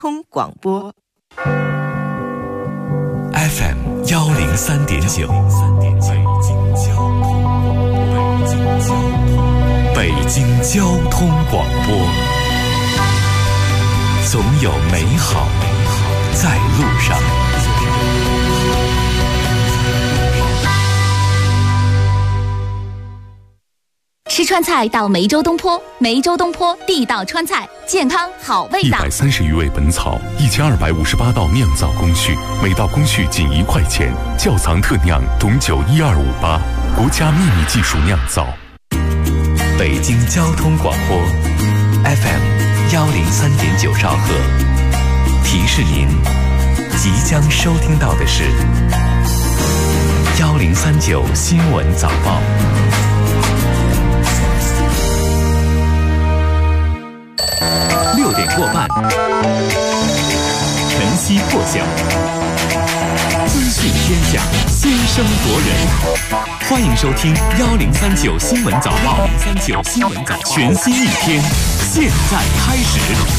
通广播 FM 103.9，北京交通广播，总有美好在路上。 吃川菜到梅州东坡，梅州东坡地道川菜，健康好味道。 130余味本草，1258道酿造工序，每道工序仅1块钱。窖藏特酿董酒12588，国家秘密技术酿造。 北京交通广播 FM 103.9兆赫，提示您即将收听到的是1039新闻早报。6点过半，晨曦破晓，资讯天下，先声夺人。欢迎收听1039新闻早报，1039新闻早报，全新一天，现在开始。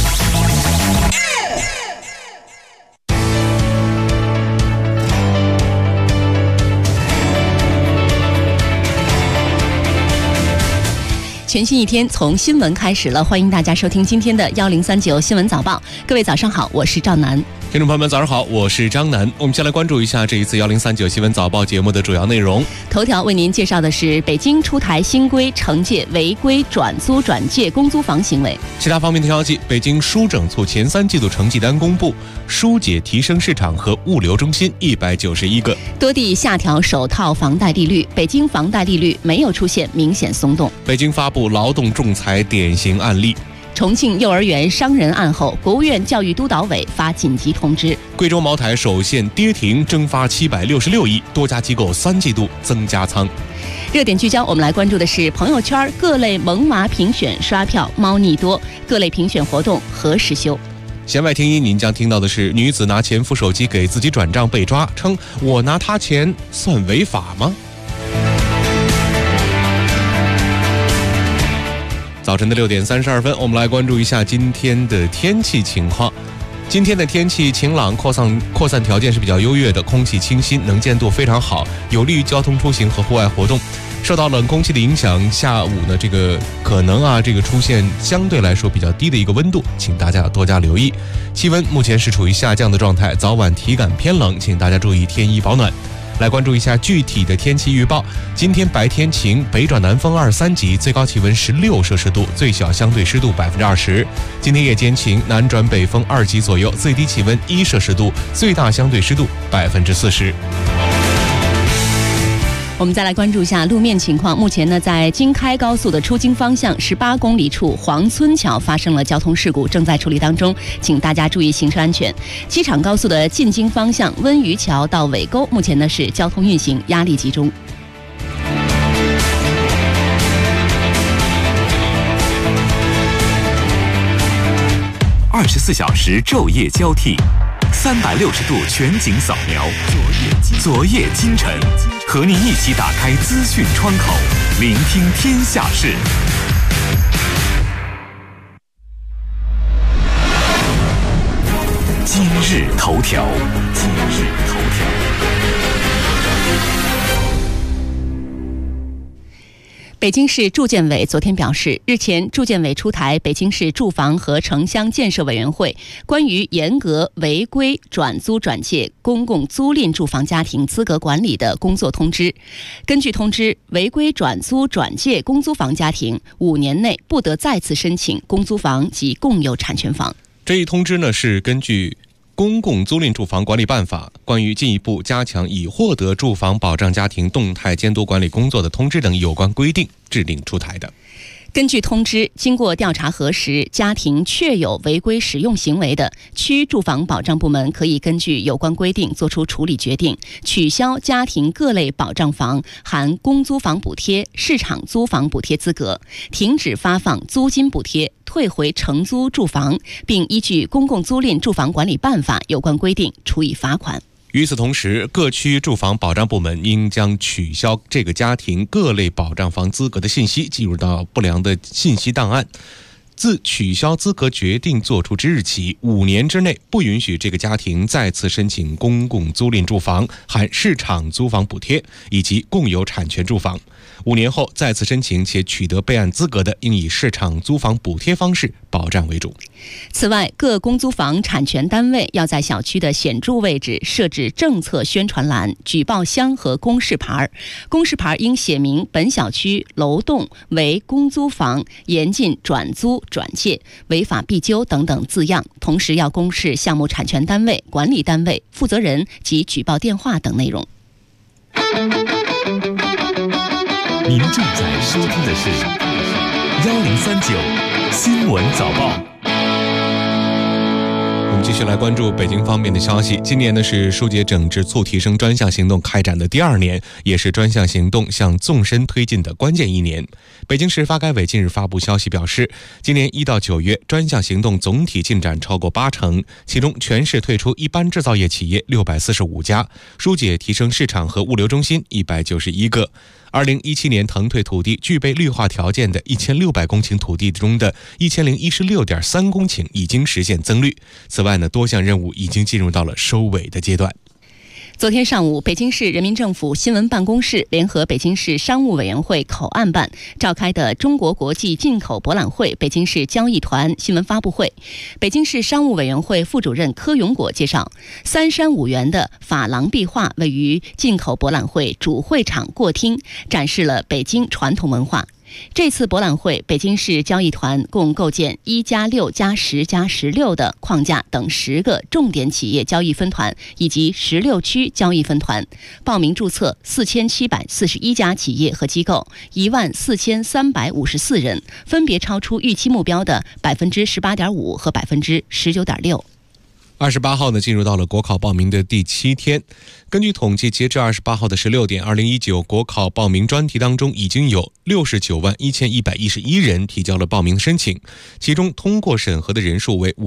全新一天从新闻开始了，欢迎大家收听今天的1039新闻早报。各位早上好，我是赵楠。 听众朋友们早上好，我是张楠。我们先来关注一下这一次1039新闻早报节目的主要内容。 头条为您介绍的是北京出台新规惩戒违规转租转借公租房行为。 其他方面的消息，北京书整促前3季度成绩单公布，疏解提升市场和物流中心191个。 多地下调首套房贷利率，北京房贷利率没有出现明显松动。 北京发布劳动仲裁典型案例。 重庆幼儿园伤人案后，国务院教育督导委发紧急通知。 贵州茅台首现跌停蒸发766亿，多家机构3季度增加仓。 热点聚焦，我们来关注的是朋友圈各类萌娃评选刷票猫腻多，各类评选活动何时休？ 弦外听音，您将听到的是女子拿前夫手机给自己转账被抓，称我拿他钱算违法吗？早晨的6点32分，我们来关注一下今天的天气情况。今天的天气晴朗，扩散条件是比较优越的，空气清新，能见度非常好，有利于交通出行和户外活动。受到冷空气的影响，下午呢可能出现相对来说比较低的一个温度，请大家要多加留意。气温目前是处于下降的状态，早晚体感偏冷，请大家注意添衣保暖。来关注一下具体的天气预报。今天白天晴，北转南风2、3级，最高气温16摄氏度，最小相对湿度20%。今天夜间晴，南转北风2级左右，最低气温1摄氏度，最大相对湿度40%。 我们再来关注一下路面情况。目前呢，在京开高速的出京方向18公里处黄村桥发生了交通事故，正在处理当中，请大家注意行车安全。机场高速的进京方向温榆桥到尾沟，目前呢是交通运行压力集中。 24小时昼夜交替，360度全景扫描，昨夜今晨，和您一起打开资讯窗口，聆听天下事。今日头条。 北京市住建委昨天表示，日前住建委出台北京市住房和城乡建设委员会关于严格违规转租转借公共租赁住房家庭资格管理的工作通知。根据通知，违规转租转借公租房家庭5年内不得再次申请公租房及共有产权房。 这一通知呢，是根据公共租赁住房管理办法关于进一步加强已获得住房保障家庭动态监督管理工作的通知等有关规定制定出台的。 根据通知，经过调查核实，家庭确有违规使用行为的，区住房保障部门可以根据有关规定作出处理决定，取消家庭各类保障房含公租房补贴、市场租房补贴资格，停止发放租金补贴，退回承租住房，并依据《公共租赁住房管理办法》有关规定处以罚款。 与此同时，各区住房保障部门应将取消这个家庭各类保障房资格的信息记入到不良的信息档案， 自取消资格决定作出之日起5年之内，不允许这个家庭再次申请公共租赁住房、含市场租房补贴以及共有产权住房。5年后再次申请且取得备案资格的，应以市场租房补贴方式保障为主。 此外，各公租房产权单位要在小区的显著位置设置政策宣传栏、举报箱和公示牌，公示牌应写明本小区楼栋为公租房，严禁转租转借、违法必究等等字样，同时要公示项目产权单位、管理单位、负责人及举报电话等内容。 您正在收听的是1039新闻早报。 我们继续来关注北京方面的消息。今年呢是疏解整治促提升专项行动开展的第2年，也是专项行动向纵深推进的关键1年。北京市发改委近日发布消息表示，今年1到9月专项行动总体进展超过80%，其中全市退出一般制造业企业645家，疏解提升市场和物流中心191个。2017年腾退土地具备绿化条件的1600公顷土地中的1016.3公顷已经实现增绿。此外呢，多项任务已经进入到了收尾的阶段。 昨天上午，北京市人民政府新闻办公室联合北京市商务委员会口岸办召开的中国国际进口博览会北京市交易团新闻发布会，北京市商务委员会副主任柯永果介绍，3山5园的珐琅壁画位于进口博览会主会场过厅，展示了北京传统文化。这次博览会，北京市交易团共构建1+6+10+16的框架等10个重点企业交易分团以及16区交易分团，报名注册4741家企业和机构，14354人，分别超出预期目标的18.5%和19.6%。 28号呢，进入到了国考报名的第7天。根据统计，截至28号的16点，2019国考报名专题当中，已经有691111人提交了报名申请，其中通过审核的人数为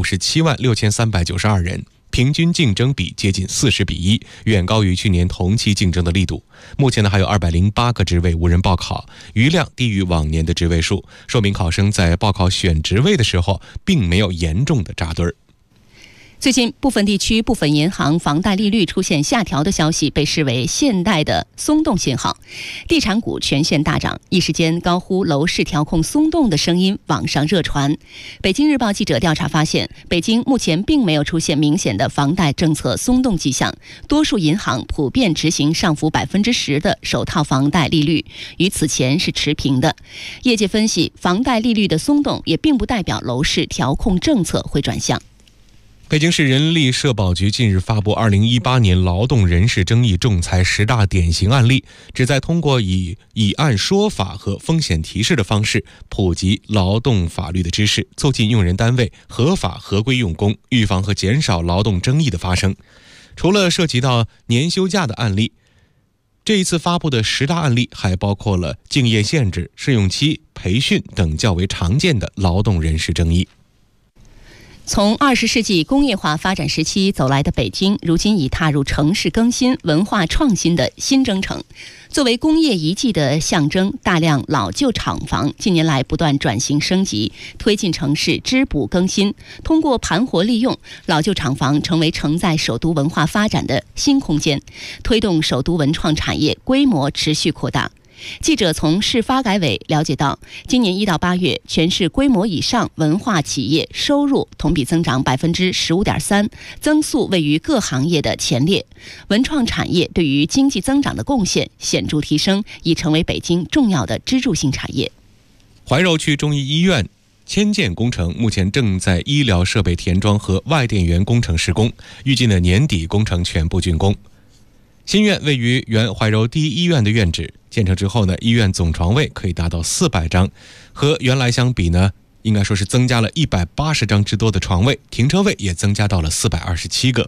576392人，平均竞争比接近40比1，远高于去年同期竞争的力度。目前呢，还有208个职位无人报考，余量低于往年的职位数，说明考生在报考选职位的时候，并没有严重的扎堆儿。 最近，部分地区、部分银行房贷利率出现下调的消息被视为现代的松动信号，地产股全线大涨，一时间高呼楼市调控松动的声音网上热传。北京日报记者调查发现，北京目前并没有出现明显的房贷政策松动迹象，多数银行普遍执行上浮10%的首套房贷利率，与此前是持平的。业界分析，房贷利率的松动也并不代表楼市调控政策会转向。 北京市人力社保局近日发布2018年劳动人事争议仲裁10大典型案例，旨在通过以案说法和风险提示的方式，普及劳动法律的知识，促进用人单位合法合规用工，预防和减少劳动争议的发生。除了涉及到年休假的案例，这一次发布的10大案例还包括了竞业限制、试用期、培训等较为常见的劳动人事争议。 从20世纪工业化发展时期走来的北京，如今已踏入城市更新、文化创新的新征程。作为工业遗迹的象征，大量老旧厂房近年来不断转型升级，推进城市织补更新。通过盘活利用，老旧厂房成为承载首都文化发展的新空间，推动首都文创产业规模持续扩大。记者从市发改委了解到，今年1到8月，全市规模以上文化企业收入同比增长15.3%，增速位于各行业的前列。文创产业对于经济增长的贡献显著提升，已成为北京重要的支柱性产业。 怀柔区中医医院迁建工程目前正在医疗设备填装和外电源工程施工，预计呢年底工程全部竣工。新院位于原怀柔第一医院的院址，建成之后呢，医院总床位可以达到400张，和原来相比呢，应该说是增加了180张之多的床位，停车位也增加到了427个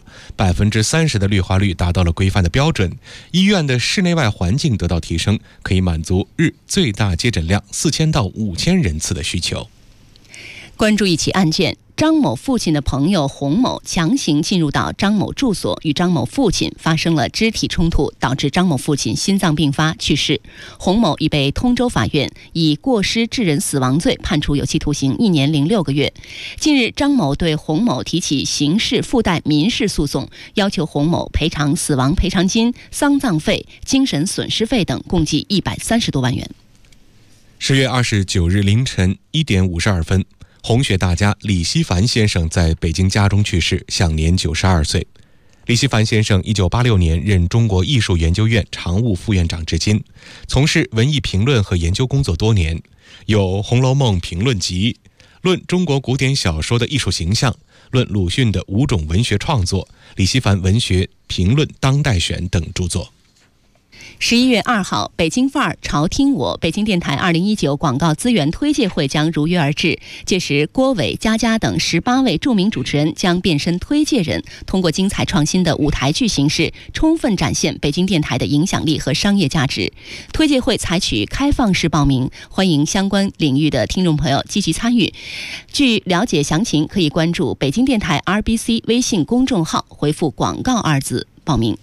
，30%的绿化率达到了规范的标准。医院的室内外环境得到提升，可以满足日最大接诊量4000到5000人次的需求。 关注一起案件。 张某父亲的朋友洪某强行进入到张某住所，与张某父亲发生了肢体冲突，导致张某父亲心脏病发去世。洪某已被通州法院以过失致人死亡罪判处有期徒刑1年0.6个月。近日，张某对洪某提起刑事附带民事诉讼，要求洪某赔偿死亡赔偿金、丧葬费、精神损失费等共计130多万元。 10月29日凌晨1点52分，红学大家李希凡先生在北京家中去世，享年92岁。李希凡先生1986年任中国艺术研究院常务副院长至今，从事文艺评论和研究工作多年，有《红楼梦评论集》、论中国古典小说的艺术形象、论鲁迅的5种文学创作、李希凡文学评论当代选等著作。 11月2号，北京范儿潮听我北京电台2019广告资源推介会将如约而至。届时，郭伟、佳佳等18位著名主持人将变身推介人，通过精彩创新的舞台剧形式，充分展现北京电台的影响力和商业价值。推介会采取开放式报名，欢迎相关领域的听众朋友积极参与。据了解详情，可以关注北京电台 RBC 微信公众号，回复广告2字报名。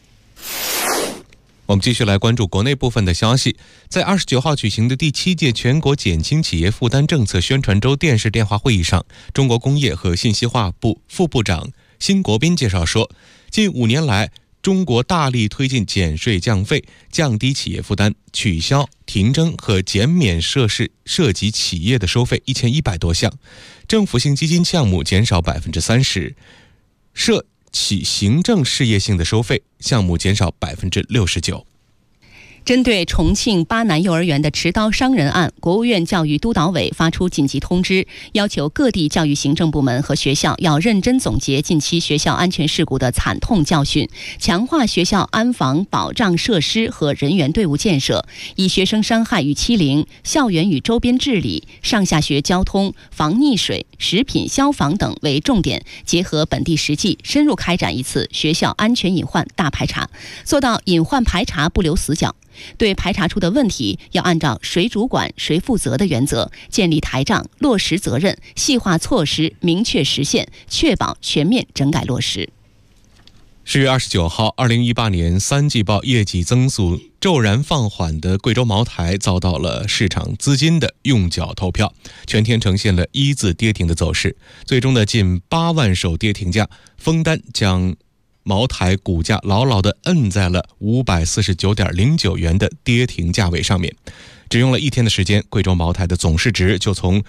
我们继续来关注国内部分的消息。在29号举行的第7届全国减轻企业负担政策宣传周电视电话会议上，中国工业和信息化部副部长辛国斌介绍说，近5年来，中国大力推进减税降费，降低企业负担，取消、停征和减免涉及企业的收费1100多项，政府性基金项目减少30%，涉企行政事业性的收费项目减少69%。 针对重庆巴南幼儿园的持刀伤人案，国务院教育督导委发出紧急通知，要求各地教育行政部门和学校要认真总结近期学校安全事故的惨痛教训，强化学校安防保障设施和人员队伍建设，以学生伤害与欺凌、校园与周边治理、上下学交通、防溺水、食品消防等为重点，结合本地实际，深入开展一次学校安全隐患大排查，做到隐患排查不留死角。对排查出的问题，要按照谁主管谁负责的原则，建立台账，落实责任，细化措施，明确实现，确保全面整改落实。 10月29号，2018年3季报业绩增速骤然放缓的贵州茅台遭到了市场资金的用脚投票，全天呈现了一字跌停的走势，最终的近8万手跌停价封单将茅台股价牢牢地摁在了549.09元的跌停价位上面。只用了1天的时间，贵州茅台的总市值就从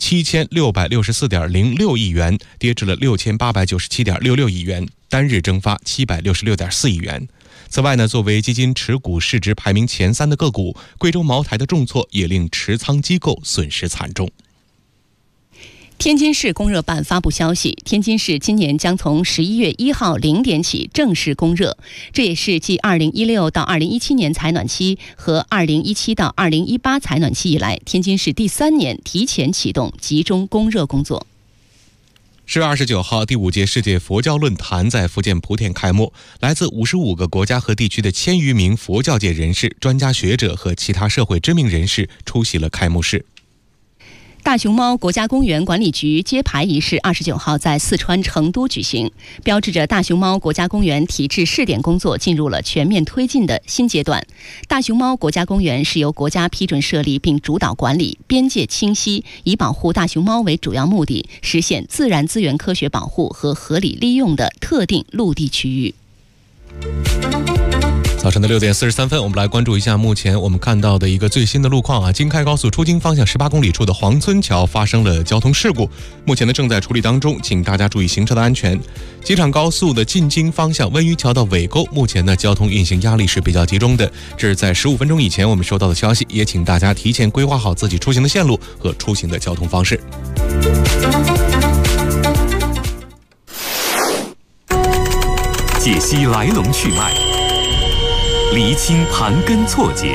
7664.06亿元跌至了6897.66亿元，单日蒸发766.4亿元。此外呢，作为基金持股市值排名前3的个股，贵州茅台的重挫也令持仓机构损失惨重。 天津市供热办发布消息，天津市今年将从11月1号0点起正式供热，这也是继2016到2017年采暖期和2017到2018采暖期以来，天津市第3年提前启动集中供热工作。 10月29号，第5届世界佛教论坛在福建莆田开幕，来自55个国家和地区的1000余名佛教界人士、专家学者和其他社会知名人士出席了开幕式。 大熊猫国家公园管理局揭牌仪式29号在四川成都举行，标志着大熊猫国家公园体制试点工作进入了全面推进的新阶段。大熊猫国家公园是由国家批准设立并主导管理，边界清晰，以保护大熊猫为主要目的，实现自然资源科学保护和合理利用的特定陆地区域。 早晨的6点43分，我们来关注一下目前我们看到的一个最新的路况啊。京开高速出京方向18公里处的黄村桥发生了交通事故，目前呢正在处理当中，请大家注意行车的安全。机场高速的进京方向温榆桥到尾沟，目前呢交通运行压力是比较集中的，这是在15分钟以前我们收到的消息，也请大家提前规划好自己出行的线路和出行的交通方式。 解析来龙去脉，厘清盘根错节，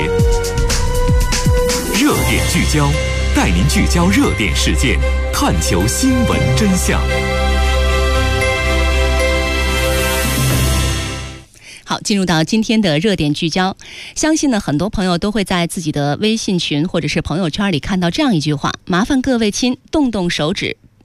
热点聚焦，带您聚焦热点事件，探求新闻真相。 好，进入到今天的热点聚焦，相信呢很多朋友都会在自己的微信群或者是朋友圈里看到这样一句话：麻烦各位亲动动手指，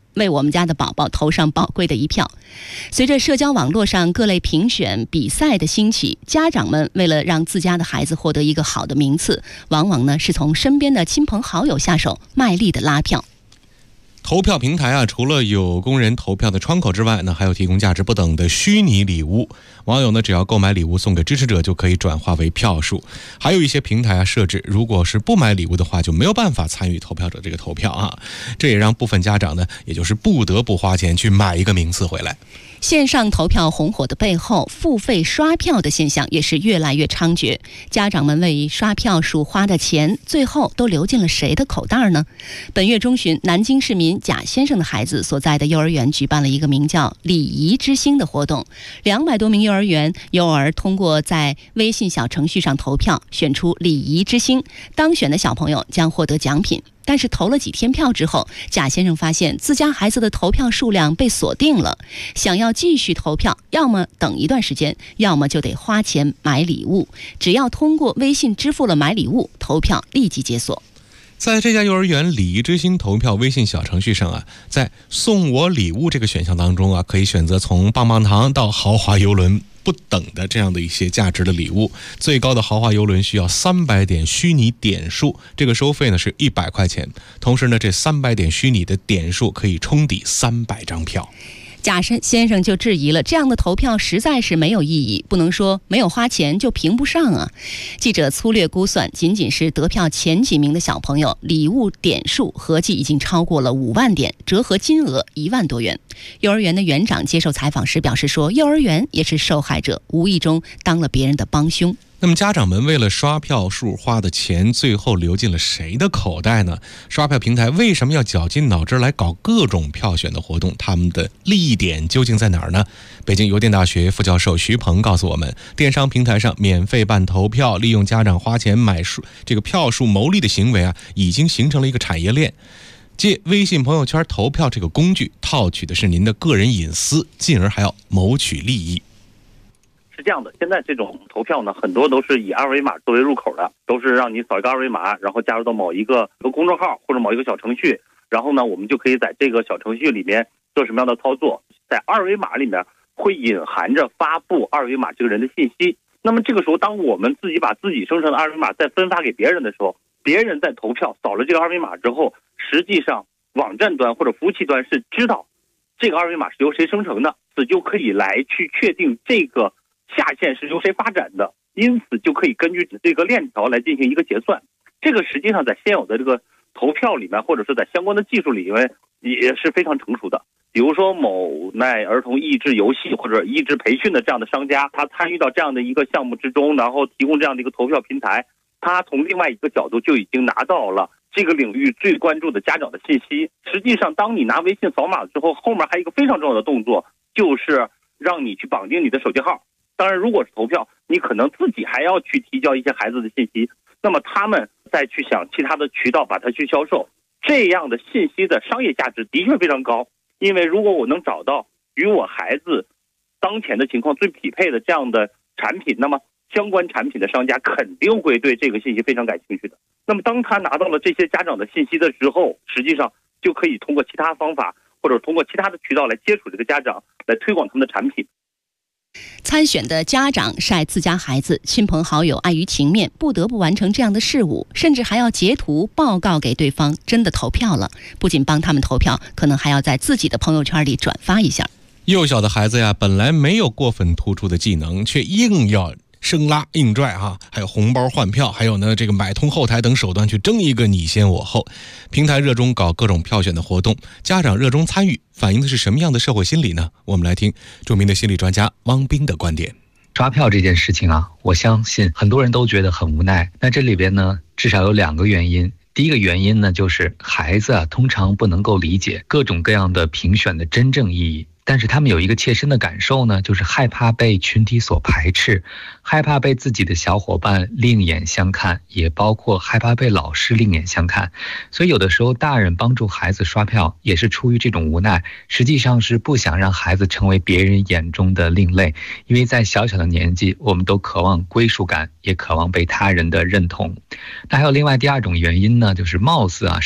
为我们家的宝宝投上宝贵的一票。随着社交网络上各类评选比赛的兴起，家长们为了让自家的孩子获得一个好的名次，往往呢是从身边的亲朋好友下手，卖力的拉票。 投票平台除了有供人投票的窗口之外呢，还有提供价值不等的虚拟礼物。网友呢只要购买礼物送给支持者，就可以转化为票数。还有一些平台设置，如果是不买礼物的话，就没有办法参与投票者这个投票这也让部分家长呢，也就是不得不花钱去买一个名次回来。 线上投票红火的背后，付费刷票的现象也是越来越猖獗。家长们为刷票数花的钱，最后都流进了谁的口袋呢？本月中旬，南京市民贾先生的孩子所在的幼儿园举办了一个名叫“礼仪之星”的活动。200多名幼儿园幼儿通过在微信小程序上投票，选出礼仪之星，当选的小朋友将获得奖品。但是投了几天票之后，贾先生发现自家孩子的投票数量被锁定了，想要继续投票，要么等一段时间，要么就得花钱买礼物。只要通过微信支付了买礼物，投票立即解锁。 在这家幼儿园礼仪之星投票微信小程序上在送我礼物这个选项当中可以选择从棒棒糖到豪华邮轮不等的这样的一些价值的礼物。最高的豪华邮轮需要300点虚拟点数，这个收费呢是100块钱。同时呢，这300点虚拟的点数可以冲抵300张票。 贾先生就质疑了，这样的投票实在是没有意义，不能说没有花钱就评不上记者粗略估算，仅仅是得票前几名的小朋友，礼物点数合计已经超过了5万点，折合金额1万多元。幼儿园的园长接受采访时表示说，幼儿园也是受害者，无意中当了别人的帮凶。 那么家长们为了刷票数花的钱，最后流进了谁的口袋呢？刷票平台为什么要绞尽脑汁来搞各种票选的活动？他们的利益点究竟在哪儿呢？北京邮电大学副教授徐鹏告诉我们，电商平台上免费办投票，利用家长花钱买这个票数牟利的行为已经形成了一个产业链。借微信朋友圈投票这个工具，套取的是您的个人隐私，进而还要谋取利益。 是这样的，现在这种投票呢，很多都是以二维码作为入口的，都是让你扫一个二维码，然后加入到某一个公众号或者某一个小程序，然后呢，我们就可以在这个小程序里面做什么样的操作。在二维码里面会隐含着发布二维码这个人的信息。那么这个时候，当我们自己把自己生成的二维码再分发给别人的时候，别人在投票扫了这个二维码之后，实际上网站端或者服务器端是知道这个二维码是由谁生成的，此就可以来去确定这个下线是由谁发展的，因此就可以根据这个链条来进行一个结算。这个实际上在现有的这个投票里面，或者是在相关的技术里面也是非常成熟的。比如说某奈儿童益智游戏或者益智培训的这样的商家，他参与到这样的一个项目之中，然后提供这样的一个投票平台，他从另外一个角度就已经拿到了这个领域最关注的家长的信息。实际上当你拿微信扫码之后，后面还有一个非常重要的动作，就是让你去绑定你的手机号。当然如果是投票，你可能自己还要去提交一些孩子的信息，那么他们再去想其他的渠道把它去销售，这样的信息的商业价值的确非常高。因为如果我能找到与我孩子当前的情况最匹配的这样的产品，那么相关产品的商家肯定会对这个信息非常感兴趣的。那么当他拿到了这些家长的信息的时候，实际上就可以通过其他方法或者通过其他的渠道来接触这个家长，来推广他们的产品。 参选的家长晒自家孩子，亲朋好友碍于情面不得不完成这样的事务，甚至还要截图报告给对方真的投票了，不仅帮他们投票，可能还要在自己的朋友圈里转发一下。 幼小的孩子本来没有过分突出的技能，却硬要生拉硬拽还有红包换票，还有呢这个买通后台等手段去争一个你先我后。平台热衷搞各种票选的活动，家长热衷参与，反映的是什么样的社会心理呢？我们来听著名的心理专家汪斌的观点。 刷票这件事情我相信很多人都觉得很无奈。那这里边呢，至少有2个原因。第一个原因呢，就是孩子通常不能够理解各种各样的评选的真正意义。但是他们有一个切身的感受呢，就是害怕被群体所排斥，害怕被自己的小伙伴另眼相看，也包括害怕被老师另眼相看。所以有的时候大人帮助孩子刷票也是出于这种无奈，实际上是不想让孩子成为别人眼中的另类。因为在小小的年纪，我们都渴望归属感，也渴望被他人的认同。那还有另外第2种原因呢，就是貌似是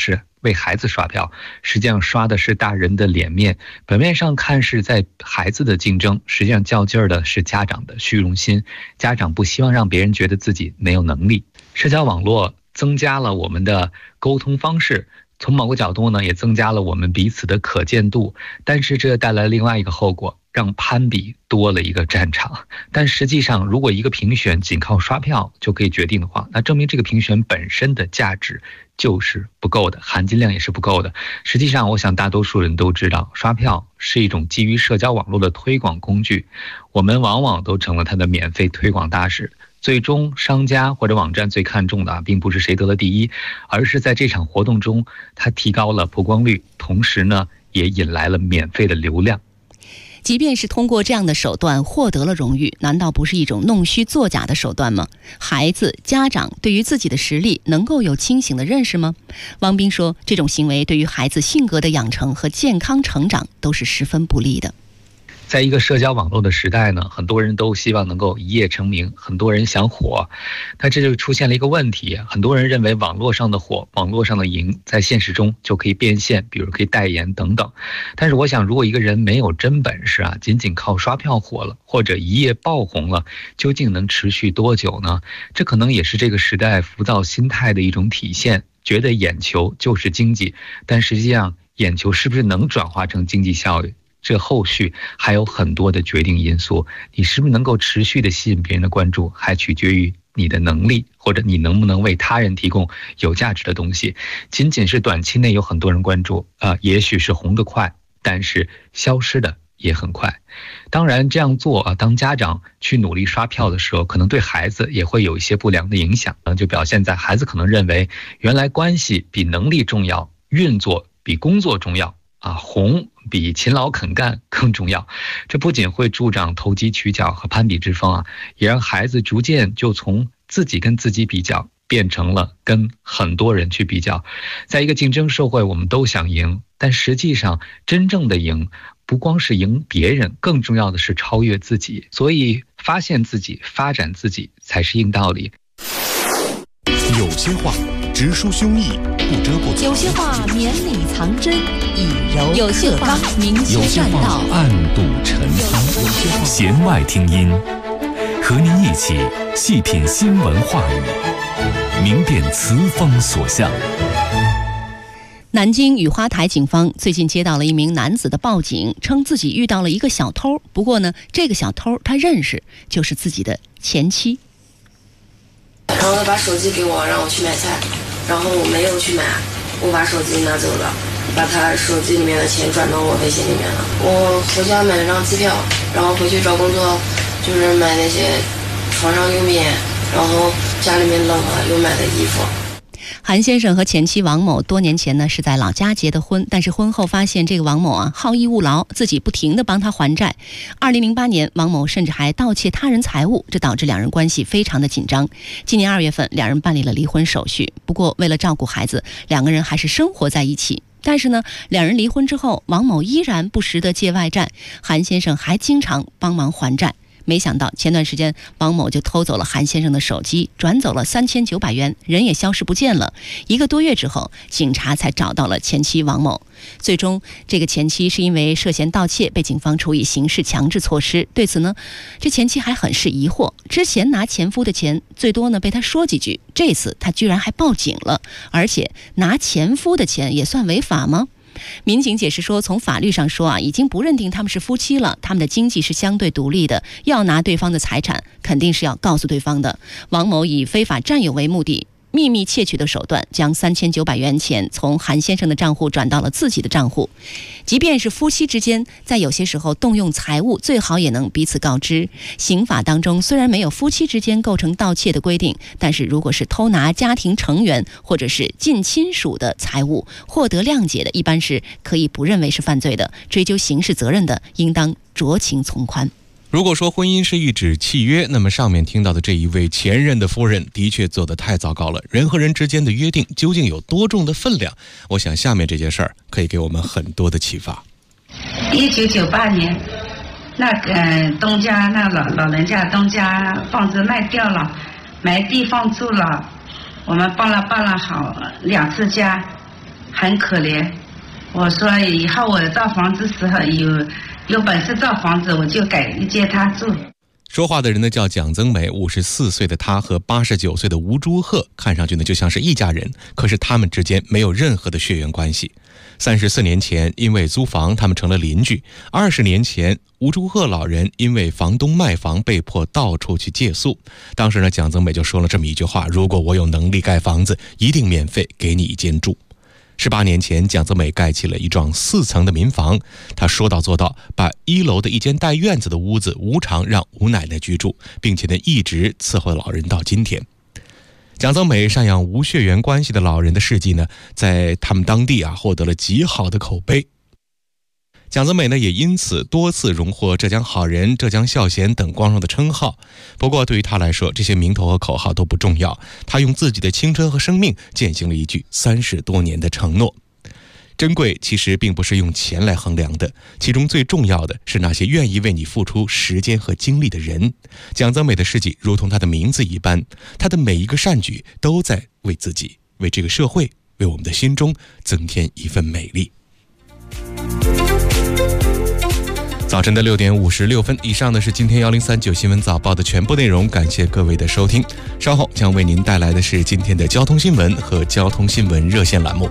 为孩子刷票，实际上刷的是大人的脸面。表面上看是在孩子的竞争，实际上较劲儿的是家长的虚荣心。家长不希望让别人觉得自己没有能力。社交网络增加了我们的沟通方式，从某个角度呢，也增加了我们彼此的可见度，但是这带来另外一个后果，让攀比多了一个战场。但实际上，如果一个评选仅靠刷票就可以决定的话，那证明这个评选本身的价值就是不够的，含金量也是不够的。实际上，我想大多数人都知道，刷票是一种基于社交网络的推广工具，我们往往都成了它的免费推广大使。最终商家或者网站最看重的并不是谁得了第一，而是在这场活动中它提高了曝光率，同时呢也引来了免费的流量。 即便是通过这样的手段获得了荣誉，难道不是一种弄虚作假的手段吗？孩子、家长对于自己的实力能够有清醒的认识吗？汪斌说，这种行为对于孩子性格的养成和健康成长都是十分不利的。 在一个社交网络的时代呢，很多人都希望能够一夜成名，很多人想火，但这就出现了一个问题，很多人认为网络上的火、网络上的赢在现实中就可以变现，比如可以代言等等。但是我想，如果一个人没有真本事仅仅靠刷票火了，或者一夜爆红了，究竟能持续多久呢？这可能也是这个时代浮躁心态的一种体现，觉得眼球就是经济，但实际上眼球是不是能转化成经济效益，这后续还有很多的决定因素，你是不是能够持续的吸引别人的关注，还取决于你的能力，或者你能不能为他人提供有价值的东西。仅仅是短期内有很多人关注也许是红得快，但是消失的也很快。当然这样做当家长去努力刷票的时候，可能对孩子也会有一些不良的影响，就表现在孩子可能认为原来关系比能力重要，运作比工作重要红比勤劳肯干更重要。这不仅会助长投机取巧和攀比之风也让孩子逐渐就从自己跟自己比较变成了跟很多人去比较。在一个竞争社会，我们都想赢，但实际上真正的赢不光是赢别人，更重要的是超越自己。所以发现自己、发展自己才是硬道理。 有些话直抒胸臆，不遮不藏； 有些话绵里藏针，以柔有些话明有些话确善道， 暗度陈仓。弦外听音，和您一起细品新闻话语，明辨词风所向。 南京雨花台警方最近接到了一名男子的报警，称自己遇到了一个小偷。不过呢，这个小偷他认识，就是自己的前妻。 然后他把手机给我，让我去买菜，然后我没有去买，我把手机拿走了，把他手机里面的钱转到我微信里面了。我回家买了张机票，然后回去找工作，就是买那些床上用品，然后家里面冷了又买的衣服。 韩先生和前妻王某多年前呢是在老家结的婚，但是婚后发现这个王某好逸恶劳，自己不停地帮他还债。2008年，王某甚至还盗窃他人财物，这导致两人关系非常的紧张。今年2月份，两人办理了离婚手续。不过为了照顾孩子，两个人还是生活在一起。但是呢，两人离婚之后，王某依然不时地借外债，韩先生还经常帮忙还债。没想到前段时间王某就偷走了韩先生的手机，转走了3900元，人也消失不见了。1个多月之后，警察才找到了前妻王某。最终这个前妻是因为涉嫌盗窃被警方处以刑事强制措施。对此呢，这前妻还很是疑惑，之前拿前夫的钱最多呢被他说几句，这次他居然还报警了，而且拿前夫的钱也算违法吗？民警解释说，从法律上说已经不认定他们是夫妻了，他们的经济是相对独立的，要拿对方的财产肯定是要告诉对方的。王某以非法占有为目的，秘密窃取的手段，将3900元钱从韩先生的账户转到了自己的账户。即便是夫妻之间，在有些时候动用财物，最好也能彼此告知。刑法当中虽然没有夫妻之间构成盗窃的规定，但是如果是偷拿家庭成员或者是近亲属的财物，获得谅解的，一般是可以不认为是犯罪的。追究刑事责任的，应当酌情从宽。 如果说婚姻是一纸契约，那么上面听到的这一位前任的夫人的确做得太糟糕了。人和人之间的约定究竟有多重的分量？我想下面这件事儿可以给我们很多的启发。 1998年，那东家那老人家东家房子卖掉了，没地方住了，我们搬了好2次家， 很可怜。我说以后我造房子时候有本事造房子，我就给接他住。 说话的人呢叫蒋增美，54岁的她和89岁的吴朱鹤看上去呢就像是一家人，可是他们之间没有任何的血缘关系。34年前因为租房他们成了邻居，20年前吴朱鹤老人因为房东卖房被迫到处去借宿，当时呢蒋增美就说了这么一句话：如果我有能力盖房子，一定免费给你一间住。18年前，蒋增美盖起了一幢4层的民房，他说到做到，把1楼的一间带院子的屋子无偿让吴奶奶居住，并且呢一直伺候老人到今天。蒋增美赡养无血缘关系的老人的事迹呢，在他们当地获得了极好的口碑。蒋增美呢也因此多次荣获浙江好人、浙江孝贤等光荣的称号。不过对于他来说，这些名头和口号都不重要，他用自己的青春和生命践行了一句30多年的承诺。珍贵其实并不是用钱来衡量的，其中最重要的是那些愿意为你付出时间和精力的人。蒋增美的事迹如同他的名字一般，他的每一个善举都在为自己、为这个社会、为我们的心中增添一份美丽。早晨的6点56分，以上的是今天1039新闻早报的全部内容，感谢各位的收听。稍后将为您带来的是今天的交通新闻和交通新闻热线栏目。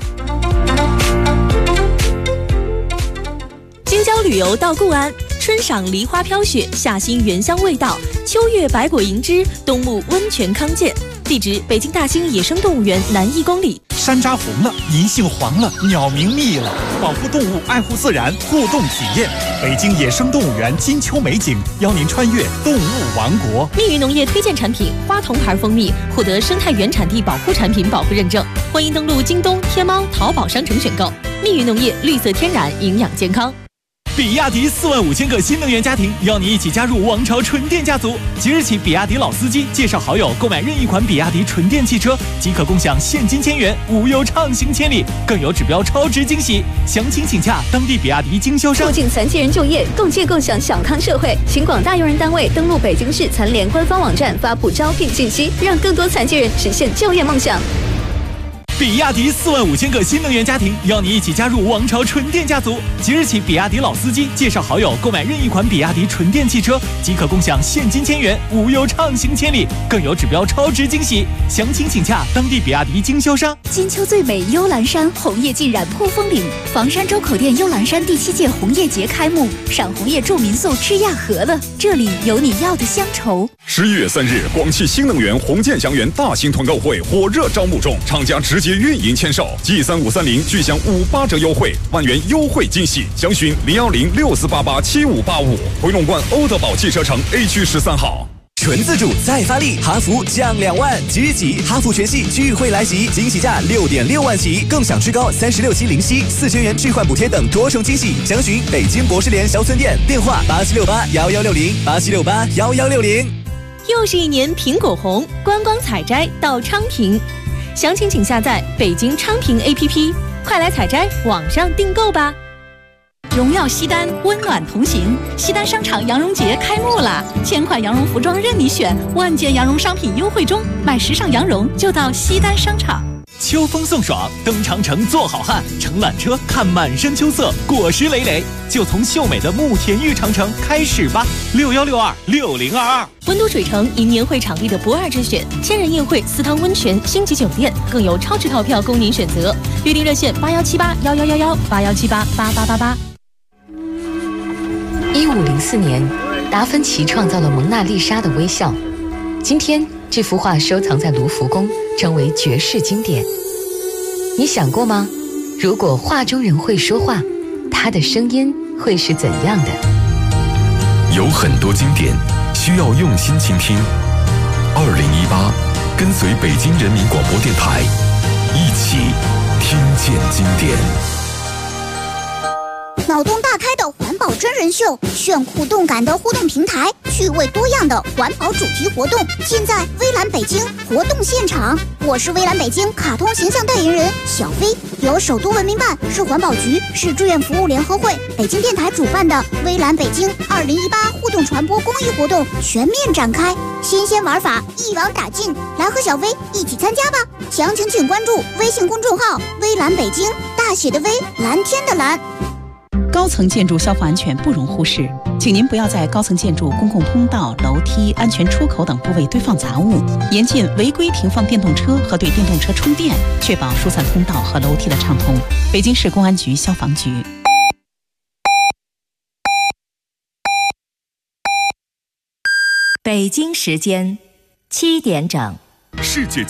京郊旅游到固安，春赏梨花飘雪，夏欣原香味道，秋月百果盈枝，冬沐温泉康健。地址：北京大兴野生动物园南1公里。 山楂红了，银杏黄了，鸟鸣密了，保护动物，爱护自然，互动体验。北京野生动物园金秋美景，邀您穿越动物王国。 蜜语农业推荐产品花童牌蜂蜜获得生态原产地保护产品保护认证，欢迎登录京东、天猫、淘宝商城选购。蜜语农业，绿色天然，营养健康。 比亚迪45000个新能源家庭，邀你一起加入王朝纯电家族。即日起，比亚迪老司机介绍好友购买任意款比亚迪纯电汽车，即可共享现金1000元，无忧畅行千里，更有指标超值惊喜。详情请洽当地比亚迪经销商。 促进残疾人就业，共建共享小康社会。请广大用人单位登录北京市残联官方网站发布招聘信息，让更多残疾人实现就业梦想。 比亚迪45000个新能源家庭，邀你一起加入王朝纯电家族。即日起，比亚迪老司机介绍好友购买任意款比亚迪纯电汽车，即可共享现金1000元，无忧畅行千里，更有指标超值惊喜。详情请洽当地比亚迪经销商。 金秋最美幽兰山，红叶浸染破风岭。房山周口店幽兰山第7届红叶节开幕，赏红叶住民宿吃亚和了，这里有你要的乡愁。 11月3日，广汽新能源红箭祥源大型团购会火热招募中，厂家直接运营签售，G3530巨享58折优惠，1万元优惠惊喜，详询01064887585，回龙观欧德宝汽车城 A 区13号。 纯自主再发力，哈弗降2万，即日起哈弗全系聚会来袭，惊喜价6.6万起，更享至高36期零息，4000元置换补贴等多重惊喜。详询北京博士联销村店，电话87681160，87681160。 又是一年苹果红，观光采摘到昌平，详情请下载北京昌平 APP， 快来采摘，网上订购吧。荣耀西单，温暖同行。西单商场羊绒节开幕啦！1000款羊绒服装任你选，万件羊绒商品优惠中，买时尚羊绒就到西单商场。 秋风送爽，登长城做好汉，乘缆车看满山秋色，果实累累，就从秀美的慕田峪长城开始吧！61626022。 温都水城迎年会场地的不二之选，千人宴会、4汤温泉、星级酒店，更有超值套票供您选择。预订热线81781111，8178888888。 1504年，达芬奇创造了蒙娜丽莎的微笑。今天，这幅画收藏在卢浮宫，成为绝世经典。你想过吗？如果画中人会说话，他的声音会是怎样的？ 有很多经典需要用心倾听。2018，跟随北京人民广播电台，一起听见经典。 脑洞大开的环保真人秀，炫酷动感的互动平台，趣味多样的环保主题活动，尽在微蓝北京活动现场。我是微蓝北京卡通形象代言人小飞，由首都文明办、市环保局、市志愿服务联合会、北京电台主办的微蓝北京2018互动传播公益活动全面展开，新鲜玩法一网打尽，来和小飞一起参加吧！详情请关注微信公众号微蓝北京，大写的微，蓝天的蓝。 高层建筑消防安全不容忽视，请您不要在高层建筑公共通道、楼梯、安全出口等部位堆放杂物，严禁违规停放电动车和对电动车充电，确保疏散通道和楼梯的畅通。北京市公安局消防局。 北京时间7点整。 世界